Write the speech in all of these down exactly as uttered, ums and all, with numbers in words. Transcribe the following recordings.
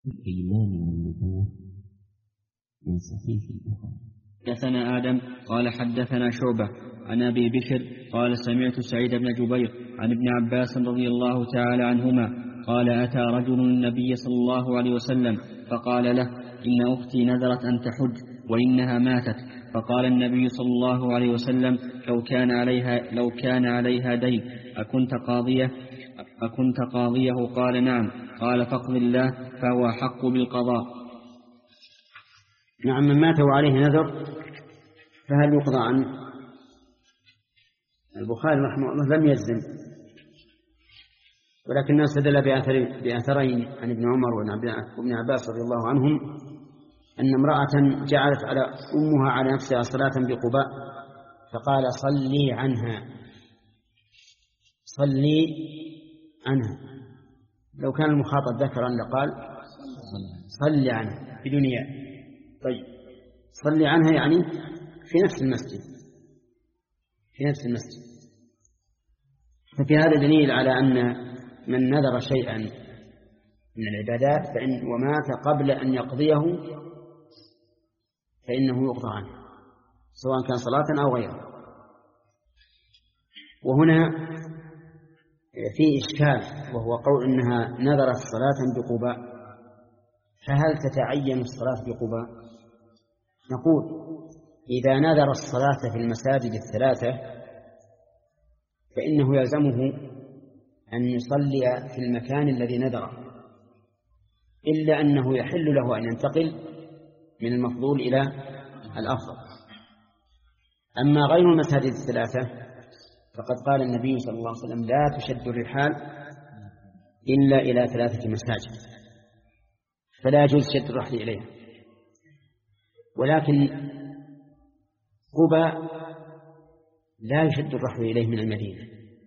الإيمان والنبوة من صحيح البخاري. حدثنا آدم قال حدثنا شعبة عن أبي بكر قال سمعت سعيد بن جبير عن ابن عباس رضي الله تعالى عنهما قال أتى رجل النبي صلى الله عليه وسلم فقال له إن أختي نذرت أن تحج وإنها ماتت، فقال النبي صلى الله عليه وسلم لو كان عليها, لو كان عليها دين أكنت قاضية أكنت قاضيه؟ قال نعم. قال فاقض الله فهو حق بالقضاء. نعم. من مات وعليه نذر فهل يقضى عنه؟ البخاري رحمه الله لم يجزم، ولكنه استدل بأثرين عن ابن عمر وابن عباس رضي الله عنهم أن امرأة جعلت على أمها على نفسها صلاة بقباء فقال صلي عنها صلي عنها. لو كان المخاطب ذكرا لقال صلي عنها بدون ياء. طيب صلي عنها يعني في نفس المسجد في نفس المسجد. ففي هذا دليل على أن من نذر شيئا من العبادات فإن ومات قبل أن يقضيه فإنه يقضى عنه سواء كان صلاة أو غيره. وهنا في إشكال وهو قول إنها نذرت صلاة بقباء، فهل تتعين الصلاة بقباء؟ نقول إذا نذر الصلاة في المساجد الثلاثة فإنه يلزمه أن يصلي في المكان الذي نذره، إلا أنه يحل له أن ينتقل من المفضول إلى الأفضل. أما غير المساجد الثلاثة فقد قال النبي صلى الله عليه وسلم لا تشد الرحال إلا إلى ثلاثة مساجد، فلا يجوز شد الرحل إليها. ولكن قباء لا يشد الرحل إليه من المدينة،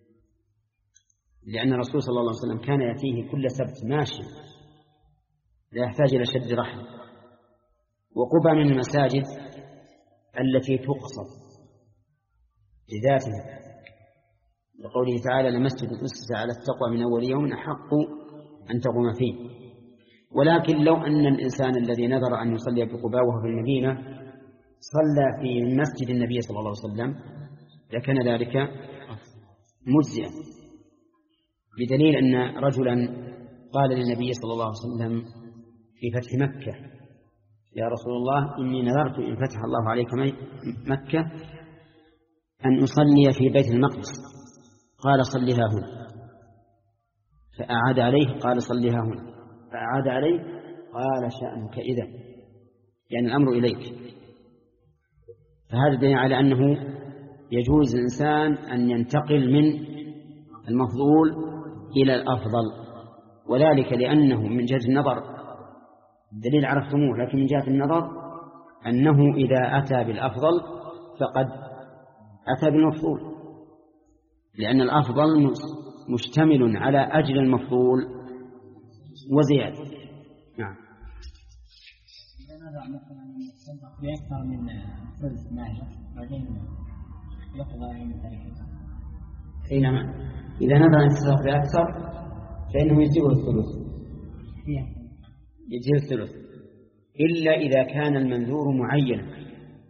لأن الرسول صلى الله عليه وسلم كان يأتيه كل سبت ماشي لا يحتاج إلى شد رحل. وقباء من المساجد التي تقصد لذاتها، لقوله تعالى لمسجد أسس على التقوى من أول يوم أحق أن تقوم فيه. ولكن لو أن الإنسان الذي نذر أن يصلي بقباء وهو في المدينة صلى في مسجد النبي صلى الله عليه وسلم لكان ذلك مجزئا، بدليل أن رجلا قال للنبي صلى الله عليه وسلم في فتح مكة يا رسول الله إني نذرت إن فتح الله عليك مكة أن أصلي في بيت المقدس، قال صلها هنا، فأعاد عليه قال صلها هنا، فأعاد عليه قال شأنك إذا، يعني الأمر إليك. فهذا دليل على أنه يجوز الإنسان أن ينتقل من المفضول إلى الأفضل، وذلك لأنه من جهة النظر دليل عرفتموه، لكن من جهة النظر أنه إذا أتى بالأفضل فقد أتى بالمفضول، لأن الأفضل مشتمل على أجل المفضول وزيادة. نعم. إذا نضع مثلا يتصدق بأكثر من ثلث ماله بعدين يقضى من ذلك. حينما إذا نضع يتصدق بأكثر فإنه يجزئه الثلث يجزئه الثلث إلا إذا كان المنذور معينا،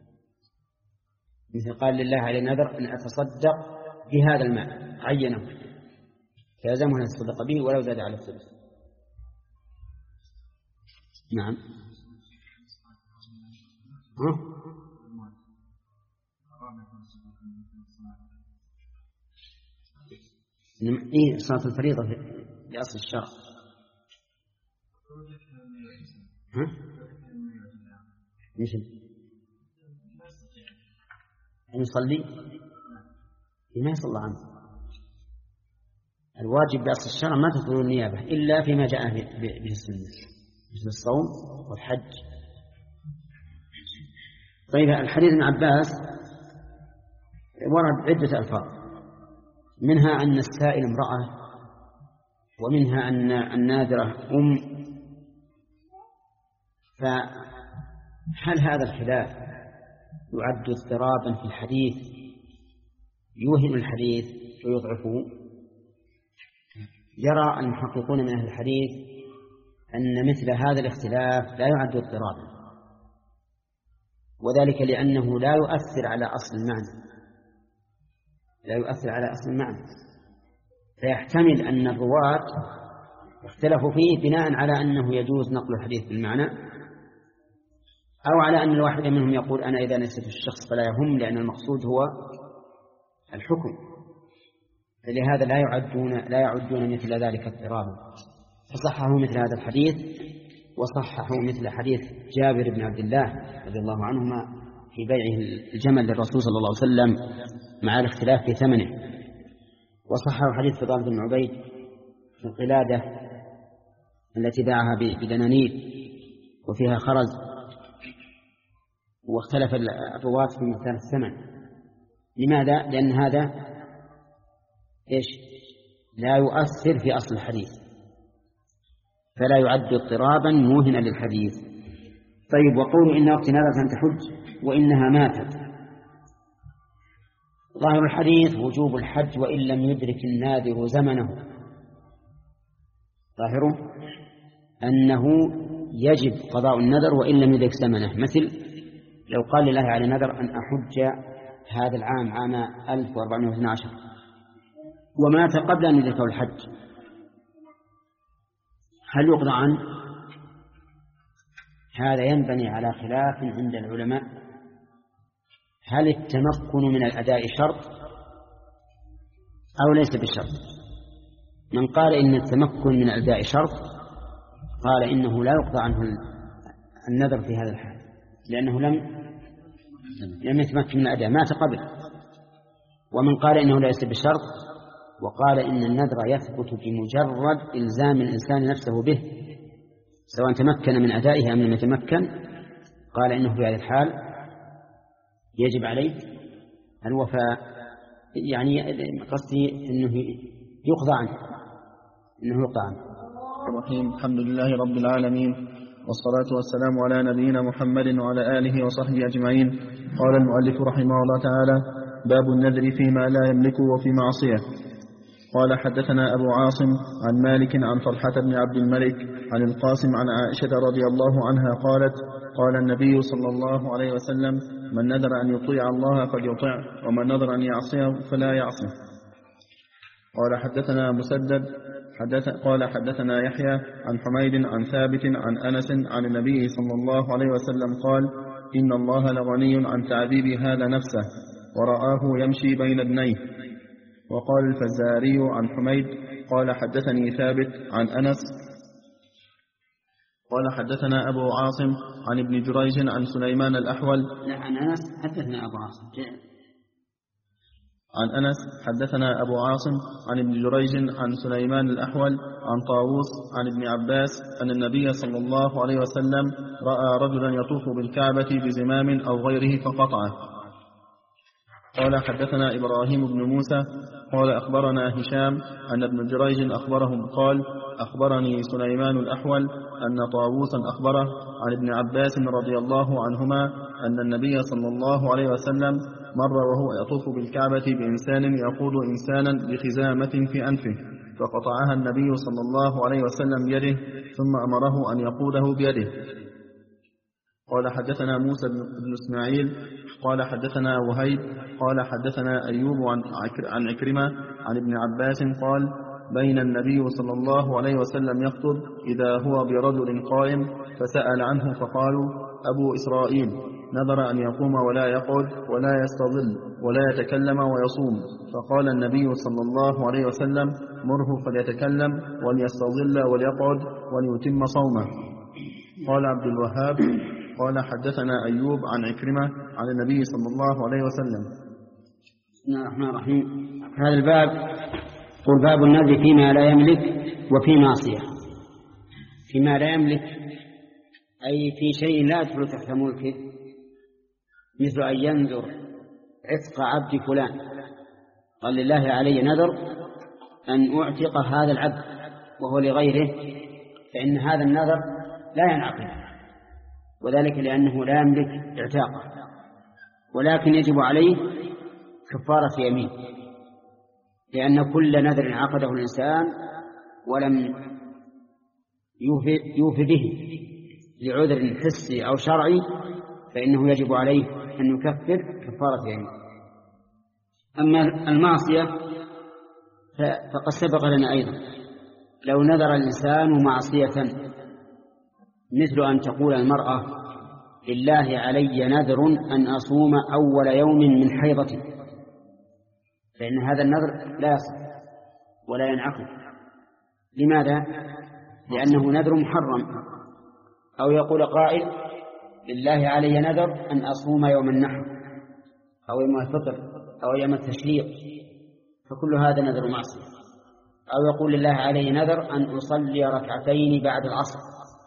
مثل قال لله عليه نذر أن أتصدق بهذا المال عينه فيلزمه أن يتصدق به ولو زاد على الثلث. نعم. ها؟ إيه صلاة الفريضة لأصل الشرع. ها؟ مثل أن يصلي ما يصلى عنه. الواجب بأصل الشرع ما تدخل النيابة إلا فيما جاء به السنة مثل الصوم والحج. طيب الحديث عن عباس ورد عدة ألفاظ، منها أن السائل امرأة، ومنها أن الناذرة أم. فهل هذا الخلاف يعد اضطرابا في الحديث يوهم الحديث ويضعفه؟ يرى المحققون من أهل الحديث أن مثل هذا الاختلاف لا يعد اضطرابا، وذلك لأنه لا يؤثر على أصل المعنى لا يؤثر على أصل المعنى فيحتمل أن الرواة اختلفوا فيه بناء على أنه يجوز نقل الحديث بالمعنى، أو على أن الواحد منهم يقول أنا إذا نسيت الشخص فلا يهم، لأن المقصود هو الحكم، فلهذا لا يعدون لا يعدون مثل ذلك اضطرابا، فصححوا مثل هذا الحديث وصححوا مثل حديث جابر بن عبد الله رضي الله عنهما في بيعه الجمل للرسول صلى الله عليه وسلم مع الاختلاف في ثمنه، وصححوا حديث فضالة بن عبيد في القلادة التي باعها بدنانير وفيها خرز، واختلف الرواة في مقدار الثمن. لماذا؟ لأن هذا إيش؟ لا يؤثر في أصل الحديث، فلا يعد اضطرابا موهنا للحديث. طيب، وقولوا إن وقت نذرت أن تحج وإنها ماتت، ظاهر الحديث وجوب الحج وإن لم يدرك الناذر زمنه، ظاهره أنه يجب قضاء النذر وإن لم يدرك زمنه، مثل لو قال لله على نذر أن أحج هذا العام عام ألف وأربعمائة واثني عشر ومات قبل أن يدركه الحج، هل يقضى عنه؟ هذا ينبني على خلاف عند العلماء، هل التمكن من الأداء شرط أو ليس بشرط؟ من قال إن التمكن من الأداء شرط قال إنه لا يقضى عنه النذر في هذا الحال، لأنه لم لم يتمكن من الأداء، مات قبل. ومن قال إنه ليس بشرط وقال إن النذر يثبت بمجرد إلزام الإنسان نفسه به سواء تمكن من أدائه أم لم يتمكن، قال إنه في هذا الحال يجب عليه الوفاء، يعني قصدي إنه يقضى عنه إنه يقضى عنه. الرحيم. الحمد لله رب العالمين، والصلاة والسلام على نبينا محمد وعلى آله وصحبه أجمعين. قال المؤلف رحمه الله تعالى: باب النذر فيما لا يملك وفي معصية. قال حدثنا أبو عاصم عن مالك عن طلحة بن عبد الملك عن القاسم عن عائشة رضي الله عنها قالت: قال النبي صلى الله عليه وسلم: من نذر أن يطيع الله فليطع، ومن نذر أن يعصيه فلا يعصه. قال حدثنا مسدد حدث قال حدثنا يحيى عن حميد عن ثابت عن أنس عن النبي صلى الله عليه وسلم قال: إن الله لغني عن تعذيب هذا نفسه ورآه يمشي بين ابنيه. وقال الفزاري عن حميد قال حدثني ثابت عن أنس قال حدثنا أبو عاصم عن ابن جريج عن سليمان الأحول لا عن أنس حدثنا أبو عاصم عن أنس حدثنا أبو عاصم عن ابن جريج عن سليمان الأحول عن طاووس عن ابن عباس أن النبي صلى الله عليه وسلم رأى رجلا يطوف بالكعبة بزمام أو غيره فقطعه. قال حدثنا إبراهيم بن موسى قال أخبرنا هشام أن ابن جريج أخبرهم قال: أخبرني سليمان الأحول أن طاووسا أخبره عن ابن عباس رضي الله عنهما أن النبي صلى الله عليه وسلم مر وهو يطوف بالكعبة بإنسان يقود إنسانا بخزامة في أنفه فقطعها النبي صلى الله عليه وسلم بيده ثم أمره أن يقوده بيده. قال حدثنا موسى بن إسماعيل قال حدثنا وهيب قال حدثنا أيوب عن عكرمة عن ابن عباس قال: بين النبي صلى الله عليه وسلم يخطب إذا هو برجل قائم فسأل عنه فقالوا: أبو إسرائيل نذر أن يقوم ولا يقعد ولا يستظل ولا يتكلم ويصوم، فقال النبي صلى الله عليه وسلم: مره فليتكلم وليستظل وليقعد وليتم صومه. قال عبد الوهاب قال حدثنا أيوب عن عكرمة عن النبي صلى الله عليه وسلم. بسم الله الرحمن الرحيم. هذا الباب قل باب النذر فيما لا يملك وفي معصية. فيما لا يملك أي في شيء لا يدخل تحت ملكه، مثل أن ينذر عتق عبد فلان، قال لله علي نذر أن أعتق هذا العبد وهو لغيره، فإن هذا النذر لا ينعقد، وذلك لأنه لا يملك اعتاقه، ولكن يجب عليه كفارة يمين، لأن كل نذر عقده الإنسان ولم يوفي, يوفي به لعذر حسي أو شرعي فإنه يجب عليه أن يكفر كفارة يمين. أما المعصية فقد سبق لنا أيضا لو نذر الإنسان معصية مثل أن تقول المرأة لله علي نذر أن أصوم أول يوم من حيضتي، فإن هذا النذر لا يصح ولا ينعقد. لماذا؟ لأنه نذر محرم. أو يقول قائل لله علي نذر أن أصوم يوم النحر أو يوم الفطر أو يوم التشريق، فكل هذا نذر معصية. أو يقول لله علي نذر أن أصلي ركعتين بعد العصر،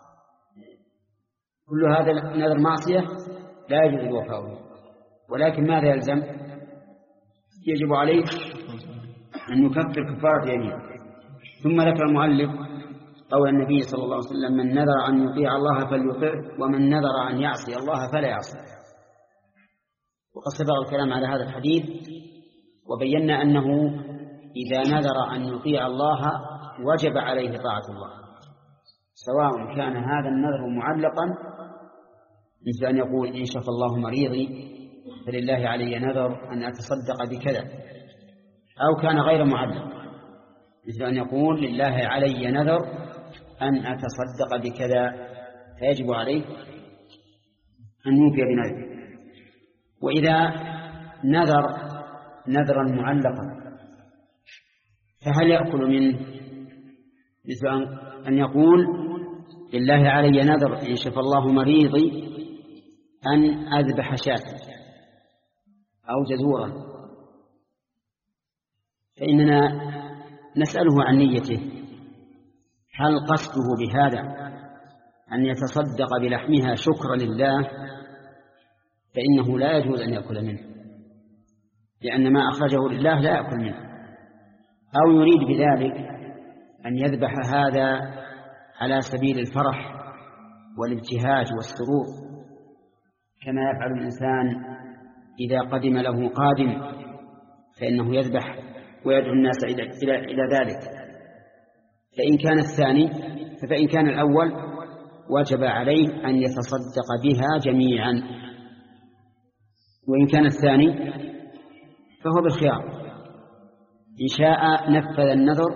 كل هذا نذر معصية لا يجوز الوفاء به. ولكن ماذا يلزم؟ يجب عليه أن يكفر كفارة يمين. ثم ذكر المؤلف قول النبي صلى الله عليه وسلم من نذر أن يطيع الله فليطعه ومن نذر أن يعصي الله فلا يعصي. وقد سبق الكلام على هذا الحديث وبينا أنه إذا نذر أن يطيع الله وجب عليه طاعة الله، سواء كان هذا النذر معلقا مثل أن يقول إن شفى الله مريضي فلله علي نذر أن أتصدق بكذا، أو كان غير معلق مثل أن يقول لله علي نذر أن أتصدق بكذا، فيجب عليه أن يوفي بنذره. وإذا نذر نذرا معلقا فهل يأكل منه؟ مثل أن يقول لله علي نذر إن شفى الله مريضي أن أذبح شاة أو جزورا، فإننا نسأله عن نيته، هل قصده بهذا أن يتصدق بلحمها شكرا لله؟ فإنه لا يجوز أن يأكل منه، لأن ما أخرجه لله لا يأكل منه. أو يريد بذلك أن يذبح هذا على سبيل الفرح والابتهاج والسرور، كما يفعل الإنسان إذا قدم له قادم فإنه يذبح ويدعو الناس إلى إلى ذلك. فإن كان الثاني فإن كان الأول وجب عليه أن يتصدق بها جميعا، وإن كان الثاني فهو بالخيار، إن شاء نفذ النذر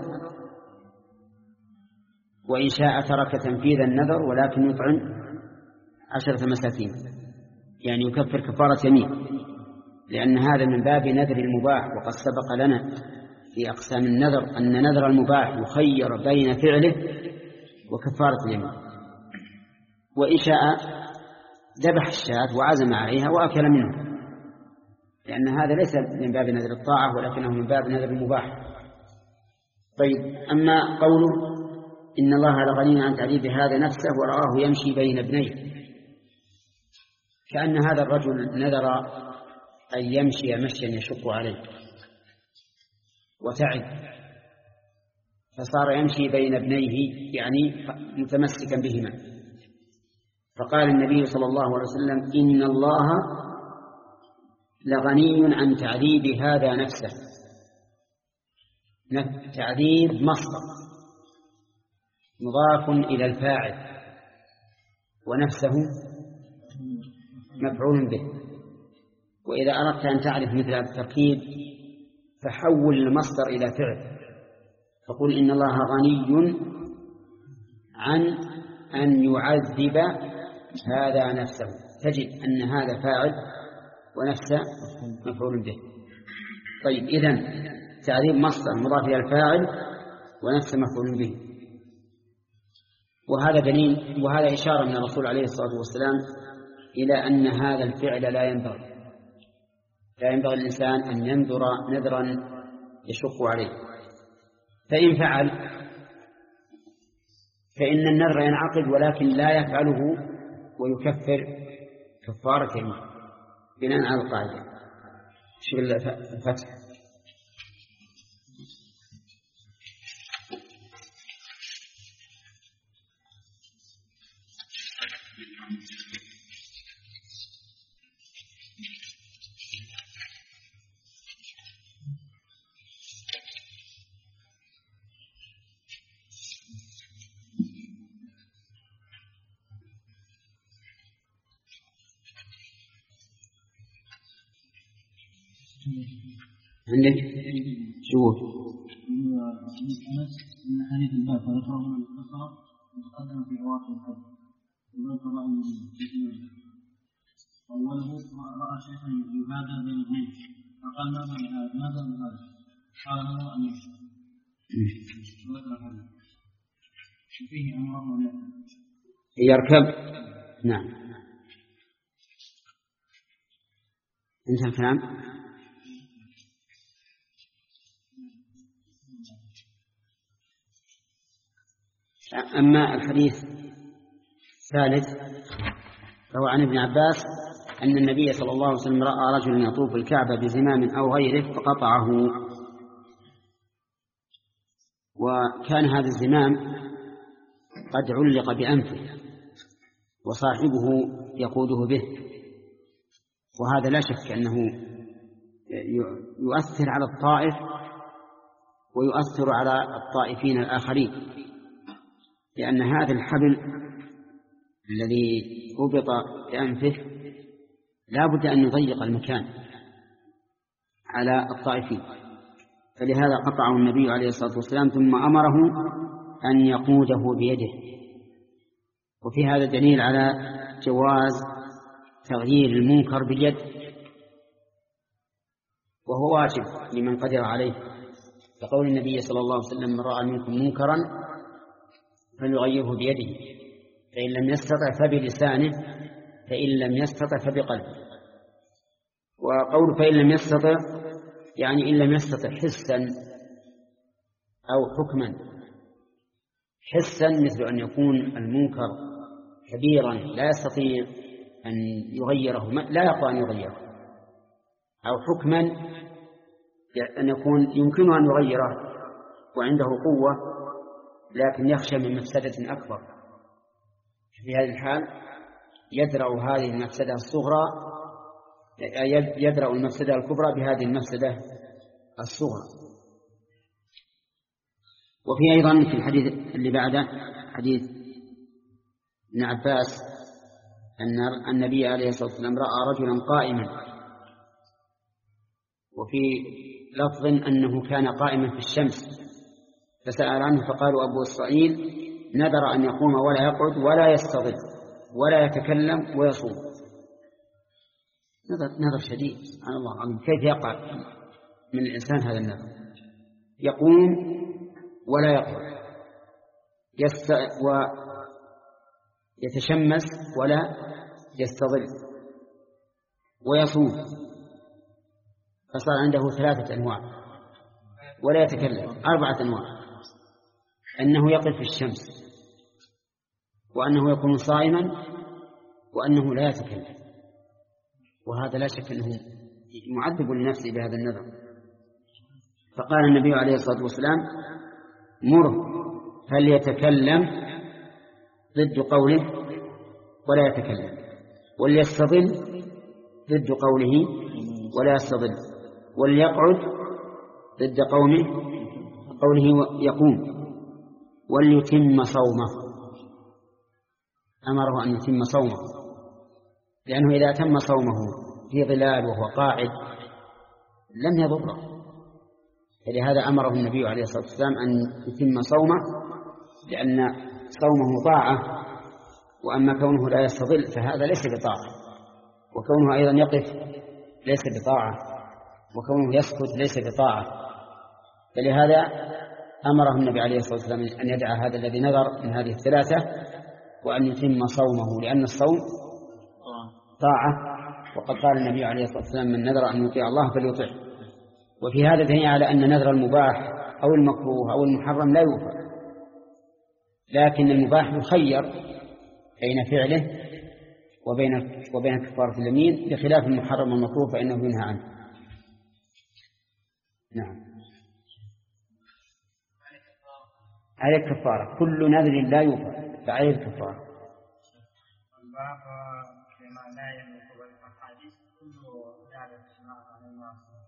وإن شاء ترك تنفيذ النذر ولكن يطعم عشرة مساكين، يعني يكفر كفارة يمين، لأن هذا من باب نذر المباح. وقد سبق لنا في أقسام النذر أن نذر المباح يخير بين فعله وكفارة اليمين. وإن شاء ذبح الشاة وعزم عليها وأكل منه، لأن هذا ليس من باب نذر الطاعة ولكنه من باب نذر المباح. طيب، أما قوله إن الله لغني عن تعذيب هذا نفسه ورآه يمشي بين ابنيه، كأن هذا الرجل نذر أن يمشي مشيا يشق عليه وتعب، فصار يمشي بين ابنيه يعني متمسكا بهما. فقال النبي صلى الله عليه وسلم إن الله لغني عن تعذيب هذا نفسه. تعذيب مصدر مضاف إلى الفاعل، ونفسه مفعول به. وإذا أردت أن تعرف مثل التركيب فحول المصدر إلى فعل، فقل إن الله غني عن أن يعذب هذا نفسه، تجد أن هذا فاعل ونفسه مفعول به. طيب، إذن تعذيب مصدر مضاف إلى الفاعل ونفسه مفعول به. وهذا دليل وهذا إشارة من الرسول عليه الصلاة والسلام إلى أن هذا الفعل لا ينبغي لا ينبغي الإنسان أن ينذر نذرا يشق عليه. فإن فعل فإن النذر ينعقد ولكن لا يفعله ويكفر كفارة يمين بناء على القاعدة. شوف الفتح عندك شوف إن حديث الباب فذكره من الخطأ متقدم في أواخر الحج ومن قضاء المسلمين أوله رأى شيخا يهادى بين اثنين فقال ماذا بهذا ماذا بهذا قال له أن وذكر الحديث وفيه أمر يركب. نعم انتهى الكلام. أما الحديث الثالث فهو عن ابن عباس أن النبي صلى الله عليه وسلم رأى رجلا يطوف الكعبة بزمام أو غيره فقطعه، وكان هذا الزمام قد علق بأنفه وصاحبه يقوده به، وهذا لا شك أنه يؤثر على الطائف ويؤثر على الطائفين الآخرين، لأن هذا الحبل الذي ربط بأنفه لا بد أن يضيق المكان على الطائفين، فلهذا قطعه النبي عليه الصلاة والسلام ثم أمره أن يقوده بيده. وفي هذا دليل على جواز تغيير المنكر باليد، وهو واجب لمن قدر عليه، كقول النبي صلى الله عليه وسلم: من رأى منكم منكرا فليغيره بيده، فإن لم يستطع فبلسانه، فإن لم يستطع فبقلبه. وقول فإن لم يستطع يعني إن لم يستطع حسا أو حكما. حسا مثل أن يكون المنكر كبيرا لا يستطيع أن يغيره، لا يقوى أن يغيره، أو حكما أن يكون يمكنه أن يغيره وعنده قوة لكن يخشى من مفسدة أكبر. في هذه الحال يدرأ هذه المفسدة الصغرى يدرأ المفسدة الكبرى بهذه المفسدة الصغرى. وفي أيضا في الحديث اللي بعده حديث ابن عباس أن النبي عليه الصلاة والسلام رأى رجلا قائما، وفي لفظ أنه كان قائما في الشمس فسأل عنه فقالوا أبو إسرائيل نذر أن يقوم ولا يقعد ولا يستظل ولا يتكلم ويصوم. نذر, نذر شديد سبحان الله العظيم. كيف يقع من الإنسان هذا النذر؟ يقوم ولا يقعد، يست... ويتشمس ولا يستظل ويصوم، فصار عنده ثلاثة أنواع، ولا يتكلم أربعة أنواع: أنه يقف في الشمس، وأنه يكون صائما، وأنه لا يتكلم. وهذا لا شك أنه معذب لنفسه بهذا النذر. فقال النبي عليه الصلاة والسلام: مره فليتكلم ضد قوله ولا يتكلم، وليستظل ضد قوله ولا يستظل، وليقعد ضد قومه قوله يقوم، وليتم صومه. أمره أن يتم صومه، لأنه إذا تم صومه في ظلال وهو قاعد لم يضره، فلهذا أمره النبي عليه الصلاة والسلام أن يتم صومه، لأن صومه طاعة، وأما كونه لا يستظل فهذا ليس بطاعة، وكونه أيضا يقف ليس بطاعة، وكونه يسكت ليس بطاعة. فلهذا أمره النبي عليه الصلاة والسلام أن يدع هذا الذي نذر من هذه الثلاثة وأن يتم صومه، لأن الصوم طاعة، وقد قال النبي عليه الصلاة والسلام: من نذر أن يطيع الله فليطعه. وفي هذا دليل على أن نذر المباح أو المكروه أو المحرم لا يوفى، لكن المباح يخير بين فعله وبين وبين كفارة اليمين، بخلاف المحرم والمكروه فإنه ينهى عنه. نعم. عليه الكفارة، كل نذر لا يوفى فعليه الكفارة. الباب بما لا يملك الحديث كله ذلك عن المعصية.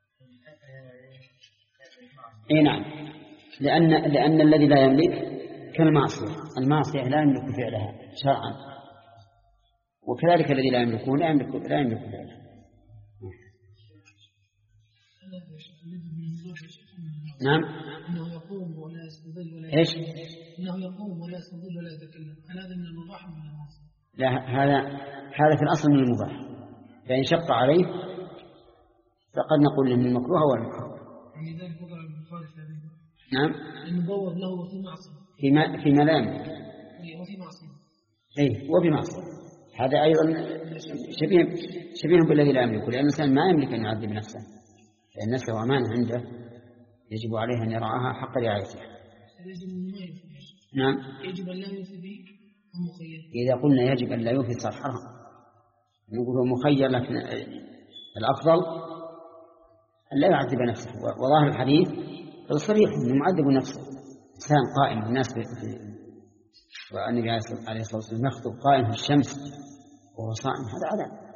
اي نعم، لأن لأن الذي لا يملك كالمعصية، المعصية لا يملك فعلها شرعا، وكذلك الذي لا يملكه لا يملك لا يملك فعلها. نعم. انه يقوم ولا يستظل ولا ايش؟ انه يقوم ولا يستظل ولا يتكلم، هل هذا من المباح من المعصيه؟ لا، هذا هذا في الاصل من المباح، فان شق عليه فقد نقول له من المكروه او المكروه. يعني ذلك وضع البخاري في هذه. نعم. المبوض له وفي معصيه. في ما في ملام. وفي معصيه. اي وفي معصيه. هذا ايضا شبيه شبيه بالذي لا يملك، لان الانسان ما يملك ان يعذب نفسه، لان نفسه امانه عنده يجب عليه ان يرعاها حق رعايتها. نعم. يجب ان لا يوفي به مخير. اذا قلنا يجب ان لا يوفي صار حرام، نقول هو مخير، لكن الافضل ان لا يعذب نفسه. وظاهر الحديث صريح انه معذب نفسه، انسان قائم الناس والنبي عليه الصلاه والسلام يخطب قائم في الشمس وهو صائم، هذا عذاب.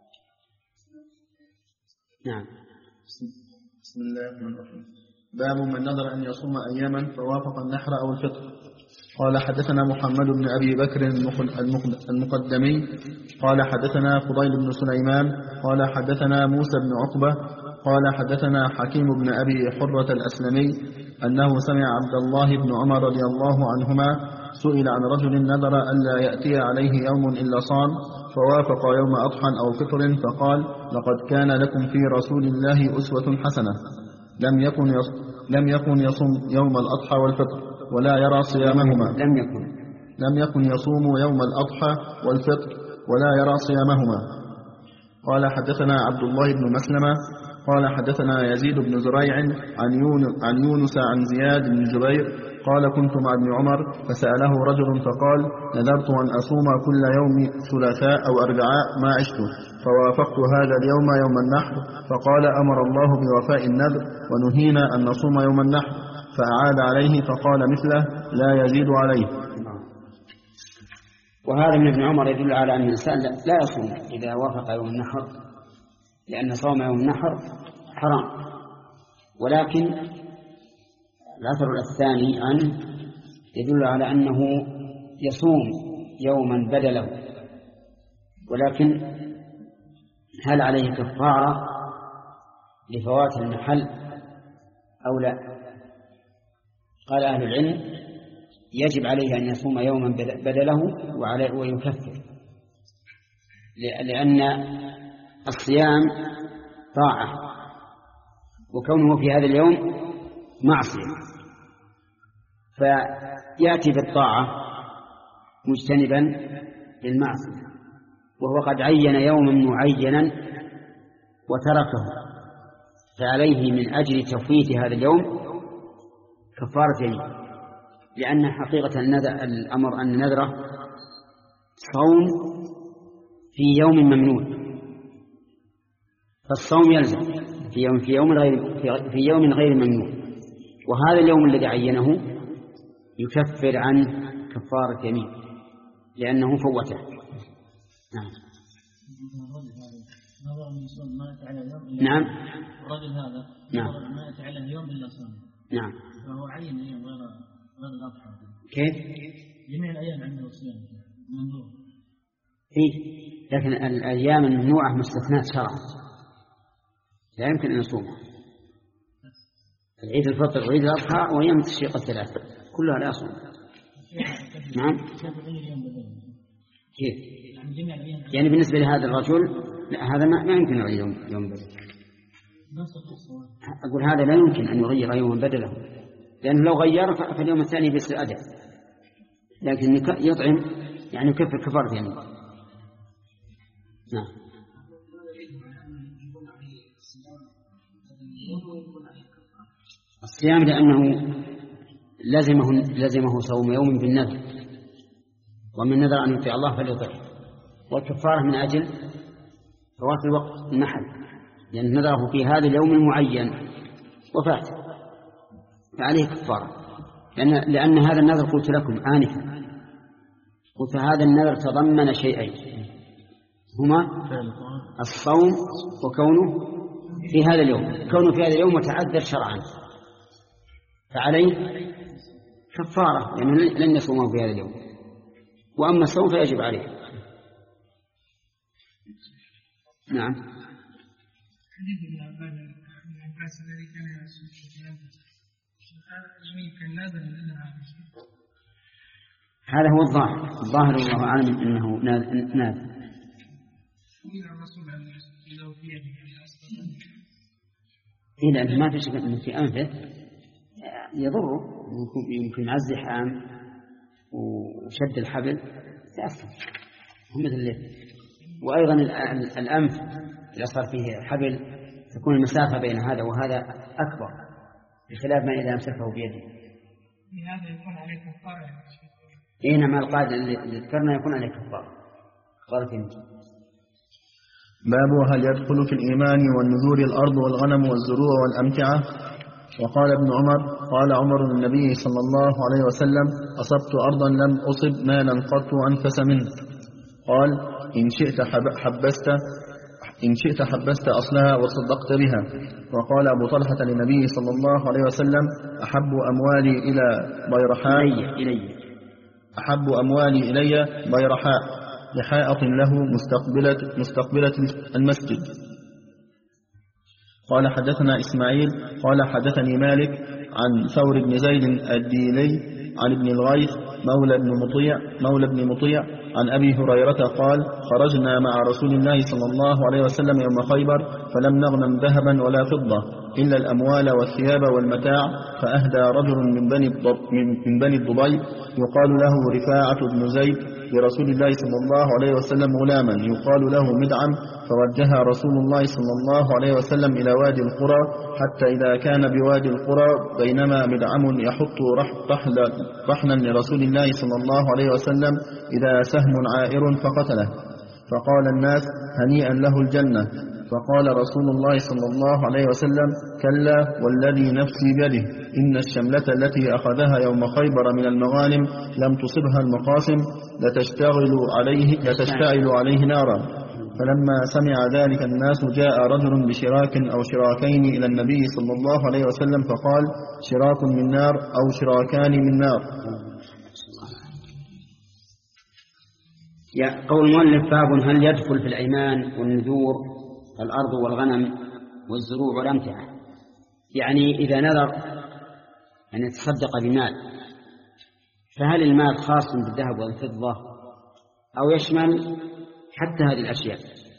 نعم. بسم الله الرحمن الرحيم. باب من نذر أن يصوم أياما فوافق النحر أو الفطر. قال حدثنا محمد بن أبي بكر المقدمي قال حدثنا فضيل بن سليمان قال حدثنا موسى بن عقبة قال حدثنا حكيم بن أبي حرة الأسلمي أنه سمع عبد الله بن عمر رضي الله عنهما سئل عن رجل نذر ألا يأتي عليه يوم إلا صام فوافق يوم أضحى أو فطر فقال لقد كان لكم في رسول الله أسوة حسنة لم يكن لم يكن يصوم يوم الأضحى والفطر ولا يرى صيامهما لم يكن لم يكن يصوم يوم الأضحى والفطر ولا يرى صيامهما. قال حدثنا عبد الله بن مسلمة قال حدثنا يزيد بن زريع عن يونس عن زياد بن جبير قال كنت مع ابن عمر فسأله رجل فقال نذرت أن أصوم كل يوم ثلاثاء أو أربعاء ما عشت فوافقت هذا اليوم يوم النحر فقال أمر الله بوفاء النذر ونهينا أن نصوم يوم النحر فأعاد عليه فقال مثله لا يزيد عليه. وهذا من ابن عمر يدل على أن الإنسان لا يصوم إذا وافق يوم النحر، لأن صوم يوم النحر حرام. ولكن الأثر الثاني عنه يدل على أنه يصوم يوما بدله، ولكن هل عليه كفارة لفوات المحل أو لا؟ قال أهل العلم يجب عليه أن يصوم يوما بدله ويكفر، لأن الصيام طاعة وكونه في هذا اليوم معصية، فيأتي بالطاعة مجتنبا للمعصية، وهو قد عين يوما معينا وتركه، فعليه من أجل تفويت هذا اليوم كفارة يمين، لأن حقيقة الأمر أن نذره صوم في يوم ممنوع، فالصوم يلزم في يوم في يوم غير في يوم غير ممنوع، وهذا اليوم الذي عينه يكفر عن كفارة يمين لأنه فوته. نعم. نعم. الرجل هذا نعم. ما يأتي عليه يوم إلا صام. نعم. فهو عين يوم غير غير الأضحى. كيف؟ جميع الأيام عنده صيام ممنوع. إيه، لكن الأيام الممنوعة مستثنات شرعا لا يمكن أن نصومها. العيد الفطر وعيد الأضحى وأيام التشريق الثلاثة كلها لا يصوم. نعم. كيف؟ يعني بالنسبة لهذا الرجل لا، هذا ما, ما يمكن يغير يوم يوم بدل. أقول هذا لا يمكن أن يغير يوم بدله، لأنه لو غير فاليوم الثاني بيصير أداء، لكن يطعم يعني يكفر كفارة يعني. نعم. الصيام لأنه لزمه لزمه صوم يوم بالنذر، ومن نذر أن يطيع الله فليطيع، والكفارة من أجل فوات الوقت المحل، لأن نذره في هذا اليوم المعين وفات فعليه كفارة، لأن, لأن هذا النذر قلت لكم آنفا، قلت هذا النذر تضمن شيئين هما الصوم وكونه في هذا اليوم، كونه في هذا اليوم متعذر شرعا فعليه كفارة لأنه لن يصومه في هذا اليوم، وأما الصوم فيجب عليه. نعم. هذا هو الظاهر الظاهر والله أعلم أنه نازل. إذا أنت ما في شك أنه في أنفه يضره، يمكن عز الزحام وشد الحبل تأثر مثل الليل. وأيضا الأنف إذا صار فيه حبل تكون المسافة بين هذا وهذا أكبر، بخلاف ما إذا أمسكه بيده. هذا يكون عليه كفارة. إنما القاعدة اللي ذكرنا يكون عليه كفارة. قالت باب هل يدخل في الإيمان والنذور الأرض والغنم والزروع والأمتعة. وقال ابن عمر قال عمر للنبي صلى الله عليه وسلم أصبت أرضا لم أصب مالا قط أنفس منه. قال إن شئت حبست إن شئت حبست أصلها وصدقت بها. وقال أبو طلحة للنبي صلى الله عليه وسلم أحب أموالي إلى بيرحاء إلي أحب أموالي إلي بيرحاء لحائط له مستقبلة, مستقبلة المسجد. قال حدثنا إسماعيل قال حدثني مالك عن ثور بن زيد الديلي عن ابن الغيث مولى بن مطيع مولى بن مطيع عن أبي هريرة قال خرجنا مع رسول الله صلى الله عليه وسلم يوم خيبر فلم نغنم ذهبا ولا فضة إلا الأموال والثياب والمتاع، فأهدى رجل من بني من بني الضبيب يقال له رفاعة بن زيد لرسول الله صلى الله عليه وسلم غلاما يقال له مدعم، فوجه رسول الله صلى الله عليه وسلم إلى وادي القرى حتى إذا كان بوادي القرى بينما مدعم يحط رحلا لرسول الله صلى الله عليه وسلم إذا سهم عائر فقتله، فقال الناس هنيئا له الجنة. فقال رسول الله صلى الله عليه وسلم كلا والذي نفسي بيده إن الشملة التي أخذها يوم خيبر من المغانم لم تصبها المقاسم لتشتغل عليه, لتشتعل عليه نارا. فلما سمع ذلك الناس جاء رجل بشراك أو شراكين إلى النبي صلى الله عليه وسلم فقال شراك من نار أو شراكان من نار. قول المؤلف باب هل يدخل في الأيمان والنذور الأرض والغنم والزروع والأمتعة، يعني إذا نذر أن يتصدق بمال فهل المال خاص بالذهب والفضة أو يشمل حتى هذه الأشياء؟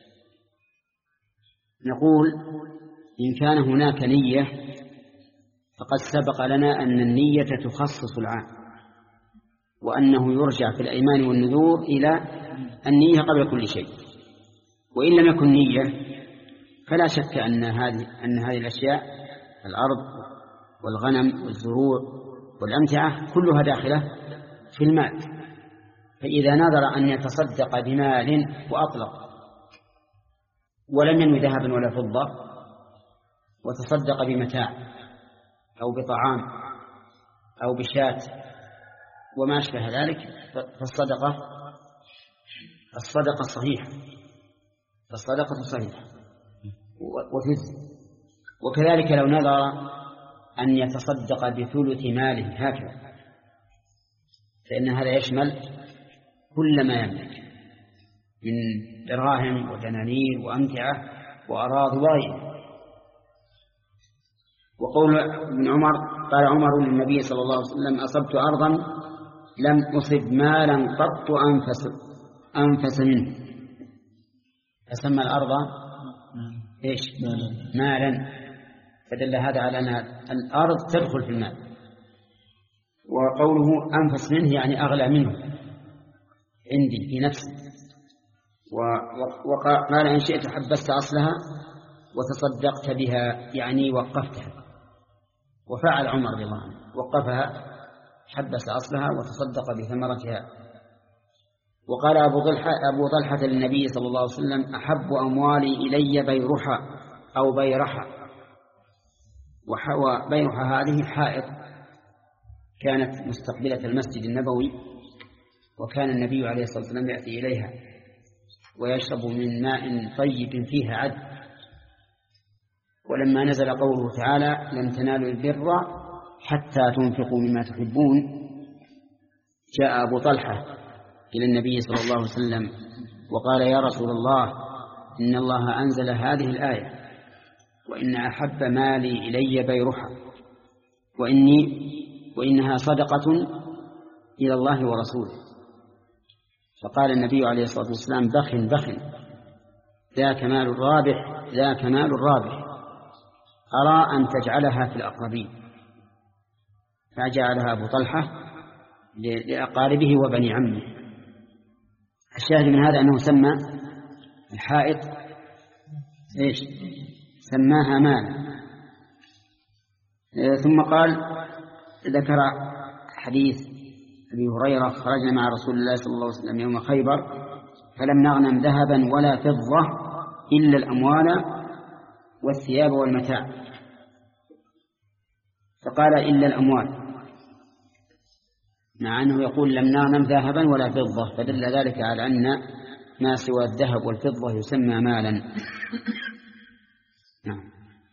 نقول إن كان هناك نية فقد سبق لنا أن النية تخصص العام، وأنه يرجع في الأيمان والنذور إلى النية قبل كل شيء. وإن لم يكن نية فلا شك أن هذه أن هذه الأشياء الأرض والغنم والزروع والأمتعة كلها داخلة في المال. فإذا نظر أن يتصدق بمال وأطلق ولم ينوي ذهبا ولا فضة وتصدق بمتاع أو بطعام أو بشاة وما أشبه ذلك فالصدقة الصدقة صحيحة الصدقة صحيحة وتجزي. وكذلك لو نظر أن يتصدق بثلث ماله هكذا فإن هذا يشمل كل ما يملك من دراهم ودنانير وأمتعة وأراضي وغيرها. وقول ابن عمر قال عمر للنبي صلى الله عليه وسلم أصبت أرضا لم أصب مالا قط أنفس أنفس منه، فسمى الأرض إيش؟ مالا، فدل هذا على أن الأرض تدخل في المال. وقوله أنفس منه يعني أغلى منه عندي في نفسي. وقال إن شئت حبست أصلها وتصدقت بها يعني وقفتها، وفعل عمر رضي الله عنه وقفها حبس أصلها وتصدق بثمرتها. وقال أبو طلحة أبو طلحة للنبي صلى الله عليه وسلم أحب أموالي إلي بيرحة أو بيرحة. وبيرحة هذه حائط كانت مستقبلة المسجد النبوي، وكان النبي عليه الصلاة والسلام يأتي إليها ويشرب من ماء طيب فيها عذب. ولما نزل قوله تعالى لن تنالوا البر حتى تنفقوا مما تحبون جاء أبو طلحة إلى النبي صلى الله عليه وسلم وقال يا رسول الله إن الله أنزل هذه الآية وإن أحب مالي إلي بيرها وإني وإنها صدقة إلى الله ورسوله. فقال النبي عليه الصلاة والسلام بخ بخ ذاك مال الرابح ذاك مال الرابح أرى أن تجعلها في الأقربين. فجعلها أبو طلحة لأقاربه وبني عمه. الشاهد من هذا أنه سمى الحائط إيش؟ سماها مال. ثم قال ذكر حديث أبي هريرة خرجنا مع رسول الله صلى الله عليه وسلم يوم خيبر فلم نغنم ذهبا ولا فضة إلا الأموال والثياب والمتاع. فقال إلا الأموال مع أنه يقول لم نغنم ذهبا ولا فضة، فدل ذلك على أن ما سوى الذهب والفضة يسمى مالا. نعم.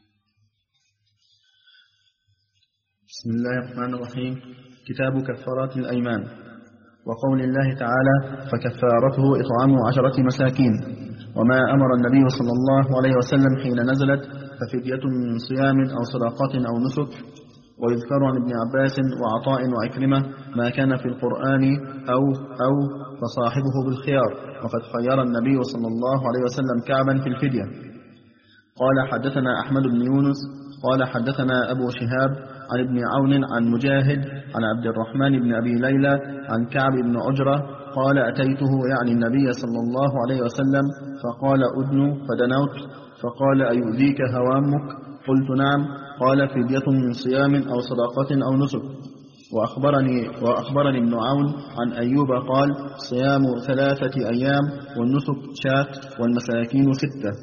بسم الله الرحمن الرحيم. كتاب كفارات الأيمان. وقول الله تعالى فكفارته إطعام عشرة مساكين. وما أمر النبي صلى الله عليه وسلم حين نزلت ففدية من صيام أو صدقات أو نسك. ويذكر عن ابن عباس وعطاء وعكرمة ما كان في القرآن أو أو فصاحبه بالخيار، وقد خير النبي صلى الله عليه وسلم كعبا في الفدية. قال حدثنا أحمد بن يونس قال حدثنا أبو شهاب عن ابن عون عن مجاهد عن عبد الرحمن بن أبي ليلى عن كعب بن عجرة قال أتيته يعني النبي صلى الله عليه وسلم فقال أدن فدنوت فقال أيؤذيك هوامك؟ قلت نعم. قال فدية من صيام أو صدقة أو نسك. وأخبرني, وأخبرني ابن عون عن أيوب قال صيام ثلاثة أيام والنسك شاة والمساكين ستة.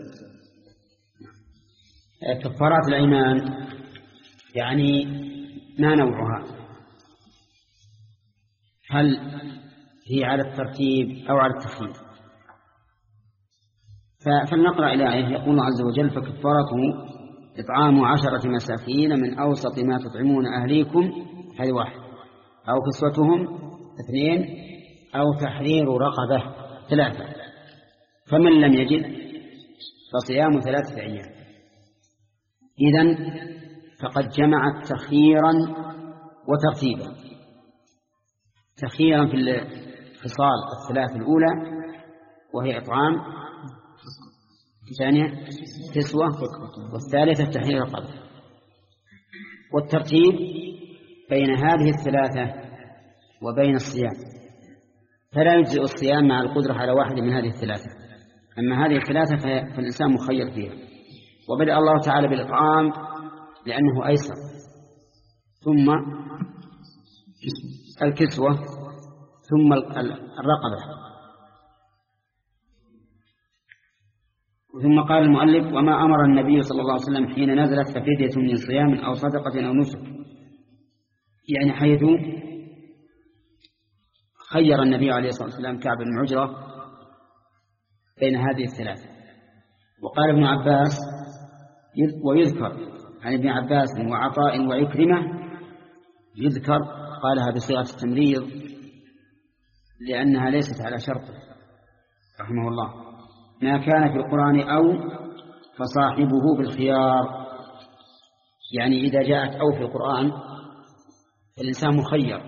كفارات الأيمان يعني ما نوعها؟ هل هي على الترتيب أو على التخيير؟ فلنقرأ إلى آية يقول الله عز وجل فكفارته إطعام عشرة مساكين من أوسط ما تطعمون أهليكم، هذه واحد، أو كسوتهم اثنين، أو تحرير رقبة ثلاثة، فمن لم يجد فصيام ثلاثة أيام. إذن فقد جمعت تخييرا وترتيبا. تخييرا في الخصال الثلاث الأولى وهي إطعام، الثانية كسوة، والثالثة تحرير رقبة. والترتيب بين هذه الثلاثة وبين الصيام، فلا يجزئ الصيام مع القدرة على واحد من هذه الثلاثة. أما هذه الثلاثة فالإنسان مخير فيها. وبدأ الله تعالى بالإطعام لأنه أيسر، ثم الكسوة، ثم الرقبة. ثم قال المؤلف وما أمر النبي صلى الله عليه وسلم حين نزلت ففدية من صيام أو صدقة أو نسك، يعني حيث خير النبي عليه الصلاة والسلام كعب بن عجرة بين هذه الثلاثة. وقال ابن عباس ويذكر عن ابن عباس وعطاء وعكرمة، يذكر قالها بصيغة التمريض لأنها ليست على شرطه رحمه الله. ما كان في القرآن أو فصاحبه بالخيار، يعني إذا جاءت أو في القرآن الإنسان مخير،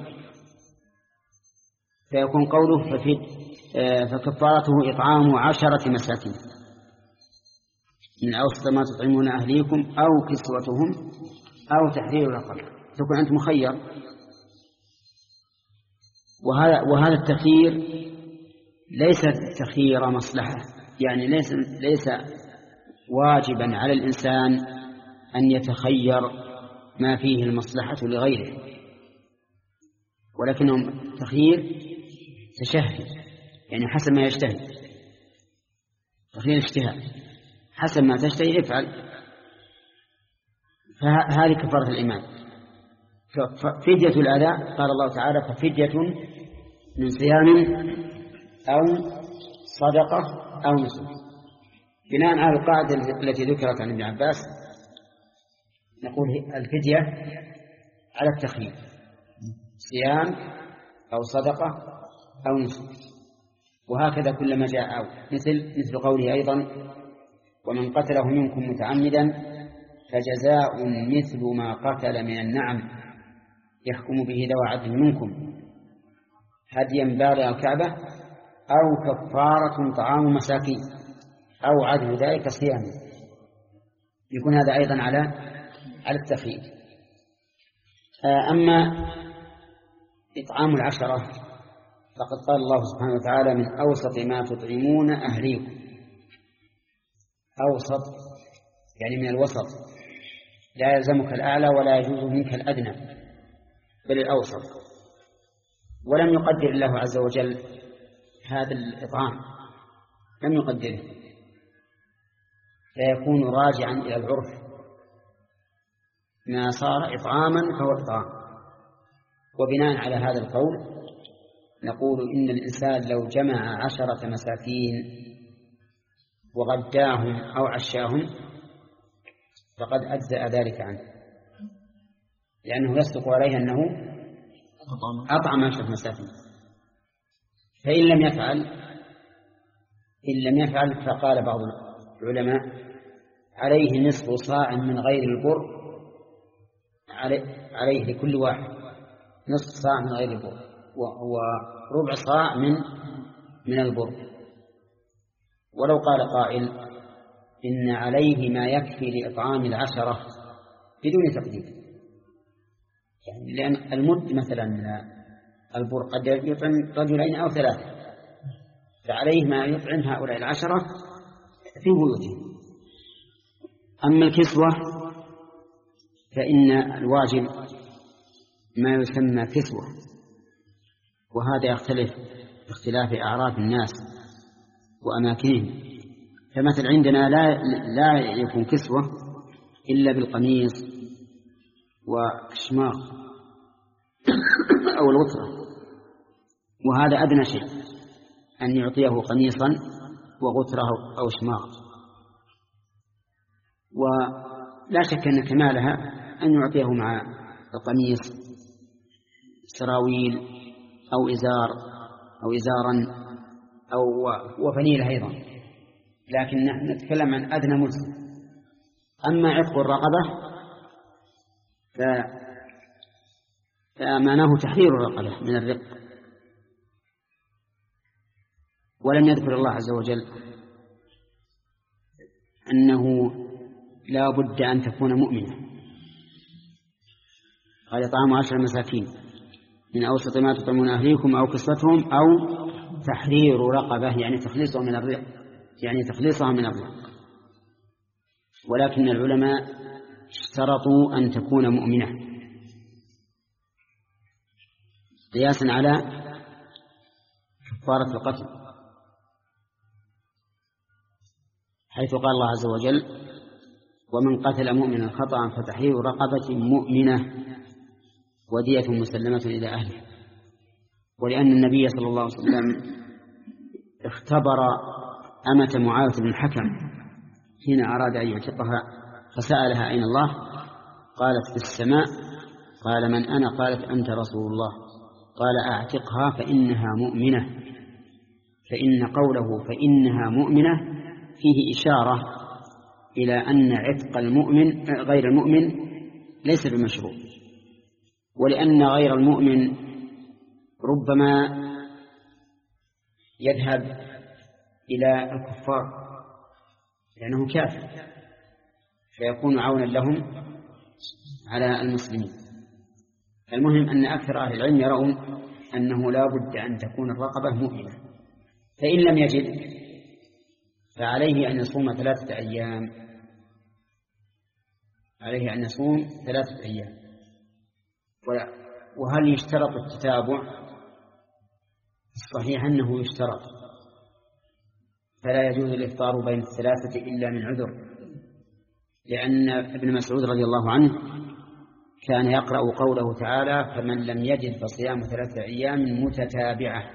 فيكون قوله فكفارته إطعام عشرة مساكين من أوسط ما تطعمون أهليكم أو كسوتهم أو تحرير رقبة، تكون أنت مخير. وهذا وهذا التخيير ليس تخيير مصلحة، يعني ليس ليس واجبا على الإنسان أن يتخير ما فيه المصلحة لغيره، ولكنه تخيير تشهي، يعني حسب ما يجتهد، تخيير اجتهاد، حسب ما تشتهي افعل. فهذه كفارة الإيمان. ففدية الأداء قال الله تعالى ففدية من صيام أو صدقة أو نسك، بناء على القاعدة التي ذكرت عن ابن عباس نقول الفدية على التخيير، صيام أو صدقة أو نسك، وهكذا كلما جاء أو مثل مثل قوله أيضا ومن قتله منكم متعمدا فجزاء مثل ما قتل من النعم يحكم به ذوى عدل منكم هديا بالغ الكعبة أو كفارة طعام مساكين أو عدل ذلك صياما. يكون هذا أيضا على على التخيير. أما إطعام العشرة فقد قال الله سبحانه وتعالى من أوسط ما تطعمون أهليكم. أوسط يعني من الوسط، لا يلزمك الأعلى ولا يجوز منك الأدنى بل الأوسط. ولم يقدر الله عز وجل هذا الإطعام، لم يقدره، فيكون راجعا إلى العرف. ما صار إطعاما فهو إطعام. وبناء على هذا القول نقول إن الإنسان لو جمع عشرة مساكين وغداهم أو عشاهم فقد أجزأ ذلك عنه، لأنه يصدق عليه أنه أطعم عشرة مساكين. فإن لم يفعل إن لم يفعل فقال بعض العلماء عليه نصف صاع من غير البر، عليه لكل واحد نصف صاع من غير البر وربع صاع من من البر. ولو قال قائل إن عليه ما يكفي لإطعام العشرة بدون تقدير، يعني لأن المد مثلا البر قد يطعم رجلين أو ثلاثة، فعليه ما يطعم هؤلاء العشرة في بيوتهم. أما الكسوة فإن الواجب ما يسمى كسوة، وهذا يختلف باختلاف أعراف الناس وأماكنهم. فمثل عندنا لا لا يكون كسوة إلا بالقميص والشماغ أو الغترة، وهذا أدنى شيء أن يعطيه قميصا وغترة أو شماغ. ولا شك أن كمالها أن يعطيه مع القميص سراويل أو إزار أو إزارا أو وفنيلة أيضا، لكن نحن نتكلم عن أدنى ملزم. أما عتق الرقبة فمعناه تحرير الرقبة من الرق، ولم يذكر الله عز وجل أنه لا بد أن تكون مؤمنة. قال طعام عشر مساكين من أوسط ما تطعمون أهليكم أو كسوتهم أو تحرير رقبة، يعني تخليصها من الرق، يعني تخليصها من الرق. ولكن العلماء اشترطوا أن تكون مؤمنة قياسا على كفارة القتل، حيث قال الله عز وجل ومن قتل مؤمنا خطأ فتحرير رقبة مؤمنة ودية مسلمة إلى أهله. ولأن النبي صلى الله عليه وسلم اختبر أمة معاوية بن الحكم حين أراد أن يعتقها فسألها أين الله؟ قالت في السماء. قال من أنا؟ قالت أنت رسول الله. قال أعتقها فإنها مؤمنة. فإن قوله فإنها مؤمنة فيه إشارة إلى أن عتق المؤمن غير المؤمن ليس بمشروع، ولأن غير المؤمن ربما يذهب إلى الكفار لأنه كافر فيكون عونا لهم على المسلمين. المهم أن أكثر أهل العلم يرون أنه لا بد أن تكون الرقبة مؤمنة. فإن لم يجد فعليه أن يصوم ثلاثة أيام عليه أن يصوم ثلاثة أيام. وهل يشترط التتابع؟ الصحيح أنه يشترط، فلا يجوز الإفطار بين الثلاثة إلا من عذر، لأن ابن مسعود رضي الله عنه كان يقرأ قوله تعالى فمن لم يجد فصيام ثلاثة أيام متتابعة.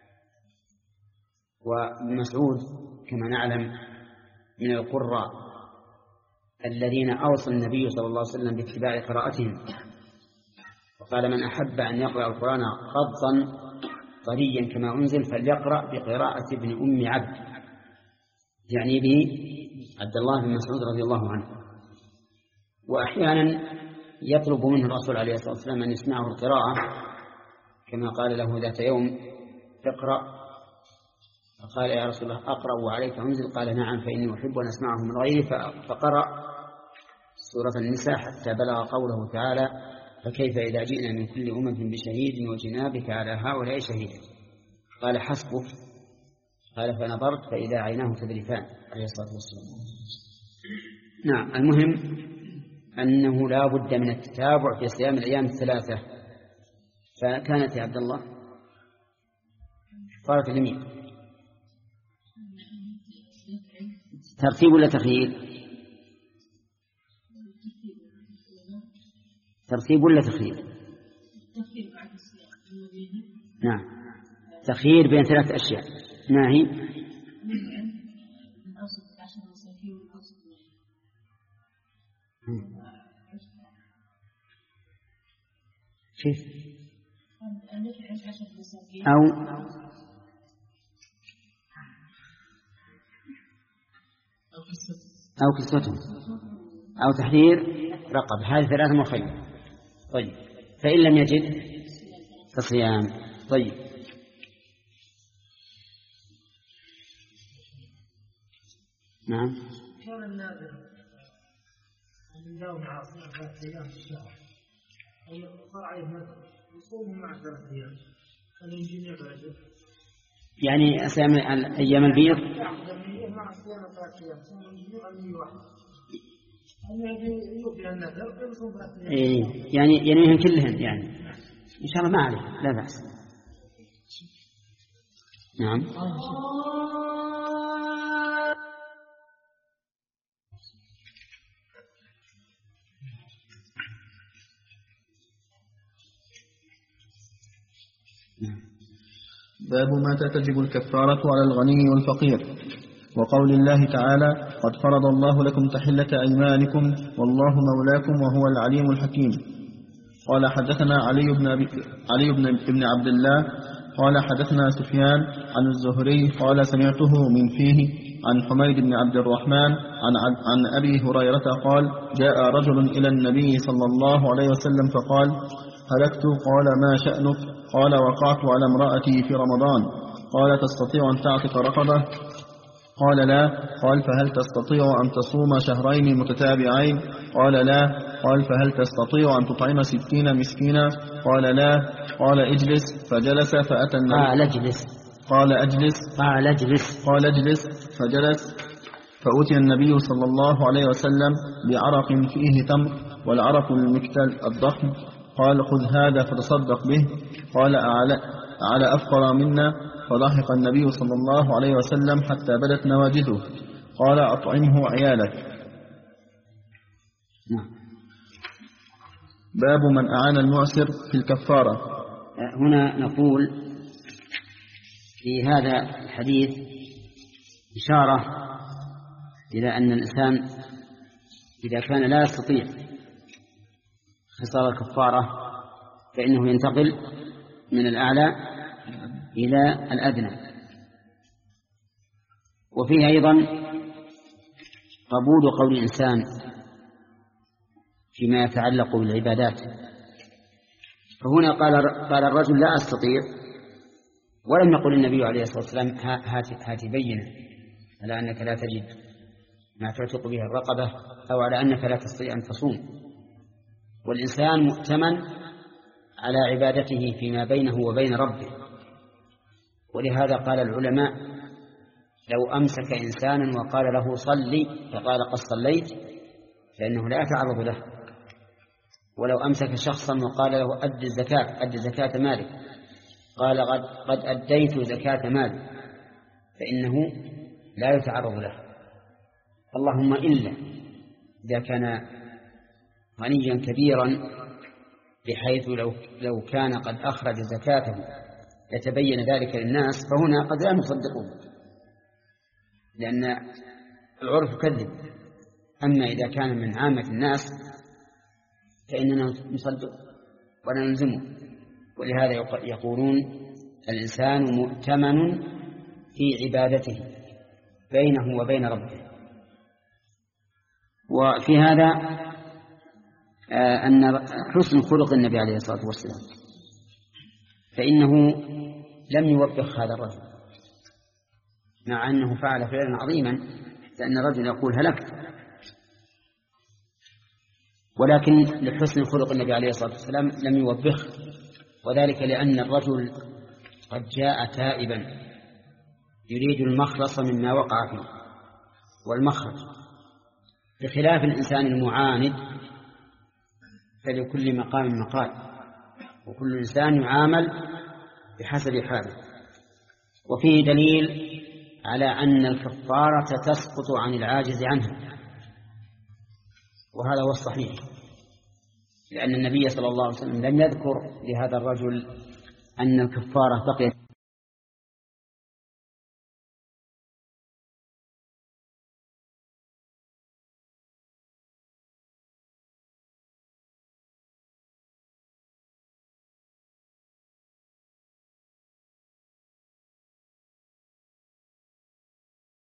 وابن مسعود كما نعلم من القراء الذين أوصى النبي صلى الله عليه وسلم باتباع قراءتهم، وقال من أحب أن يقرأ القرآن قضا طريا كما أنزل فليقرأ بقراءة ابن أم عبد، يعني به عبد الله بن مسعود رضي الله عنه. وأحيانا يطلب منه الرسول عليه الصلاة والسلام أن يسمعه القراءة، كما قال له ذات يوم اقرأ، فقال يا رسول الله أقرأ وعليك أنزل؟ قال نعم فإني أحب أن أسمعه من غيري، فقرأ سورة النساء حتى بلغ قوله تعالى فكيف إذا جئنا من كل أمة بشهيد وجئنا بك على هؤلاء شهيدا. قال حسبك، قال فنظرت فإذا عيناه تذرفان عليه الصلاة والسلام. نعم، المهم أنه لا بد من التتابع في صيام الأيام الثلاثة. فكانت يا عبد الله كفارة اليمين ترتيب ولا تخيير؟ ترتيب ولا تخيير؟ نعم، تخيير بين ثلاث أشياء. ما هي؟ كيف؟ أو أو كسوتهم أو تحرير رقب، هذه ثلاثة مخير. طيب، فإن لم يجد فصيام. طيب، نعم. كان النادر أن يداوم على صيام ثلاث أيام في الشهر، أو صار عليه نذر يصوم مع ثلاث أيام، هل يمكن يبعده؟ يعني أسام أيام البيض مع صيام ثلاث أيام، صوم الجميع أم واحد؟ إيه، يعني ينويهم كلهم يعني إن شاء الله ما عليه، لا بأس. نعم. باب متى تجب الكفارة على الغني والفقير، وقول الله تعالى قد فرض الله لكم تحلة أيمانكم والله مولاكم وهو العليم الحكيم. قال حدثنا علي بن, علي بن, بن عبد الله قال حدثنا سفيان عن الزهري قال سمعته من فيه عن حميد بن عبد الرحمن عن, عن أبي هريرة قال جاء رجل إلى النبي صلى الله عليه وسلم فقال هلكت. قال ما شأنك؟ قال وقعت على امرأتي في رمضان. قال تستطيع أن تعتق رقبة؟ قال لا. قال فهل تستطيع أن تصوم شهرين متتابعين؟ قال لا. قال فهل تستطيع أن تطعم ستين مسكينا؟ قال لا. قال اجلس. فجلس فأتى النبي. قال اجلس. قال أجلس. قال اجلس. قال اجلس فجلس. فأتي النبي صلى الله عليه وسلم بعرق فيه تمر، والعرق المكتل الضخم. قال خذ هذا فتصدق به. قال أعلى, أعلى أفقر منا؟ فضحك النبي صلى الله عليه وسلم حتى بدت نواجذه. قال أطعمه عيالك. باب من أعان المعسر في الكفارة. هنا نقول في هذا الحديث إشارة إلى أن الإنسان إذا كان لا يستطيع خصال الكفارة فإنه ينتقل من الأعلى إلى الأدنى. وفيه أيضا قبول قول الإنسان فيما يتعلق بالعبادات. فهنا قال قال الرجل لا أستطيع، ولم يقل النبي عليه الصلاة والسلام هات هات بينة على أنك لا تجد ما تعتق به الرقبة، أو على أنك لا تستطيع أن تصوم. والإنسان مؤتمن على عبادته فيما بينه وبين ربه، ولهذا قال العلماء لو أمسك إنسانا وقال له صلي فقال قد صليت فإنه لا يتعرض له، ولو أمسك شخصا وقال له أد الزكاة أد زكاة مالك قال قد, قد أديت زكاة مالي فإنه لا يتعرض له. اللهم إلا إذا كان غنيا كبيرا بحيث لو, لو كان قد أخرج زكاته يتبين ذلك للناس، فهنا قد لا نصدقه لأن العرف كذب. أما إذا كان من عامة الناس فإننا نصدق ولا نلزمه. ولهذا يقولون الإنسان مؤتمن في عبادته بينه وبين ربه. وفي هذا أن حسن خلق النبي عليه الصلاة والسلام، فإنه لم يوبخ هذا الرجل مع أنه فعل فعلا عظيما، لأن الرجل يقول هلكت، ولكن لحسن خلق النبي عليه الصلاة والسلام لم يوبخ، وذلك لأن الرجل قد جاء تائبا يريد المخلص مما وقع فيه والمخرج، بخلاف الإنسان المعاند فلكل مقام مقال، وكل إنسان يعامل بحسب حاله. وفيه دليل على أن الكفارة تسقط عن العاجز عنها، وهذا هو الصحيح، لأن النبي صلى الله عليه وسلم لم يذكر لهذا الرجل أن الكفارة بقيت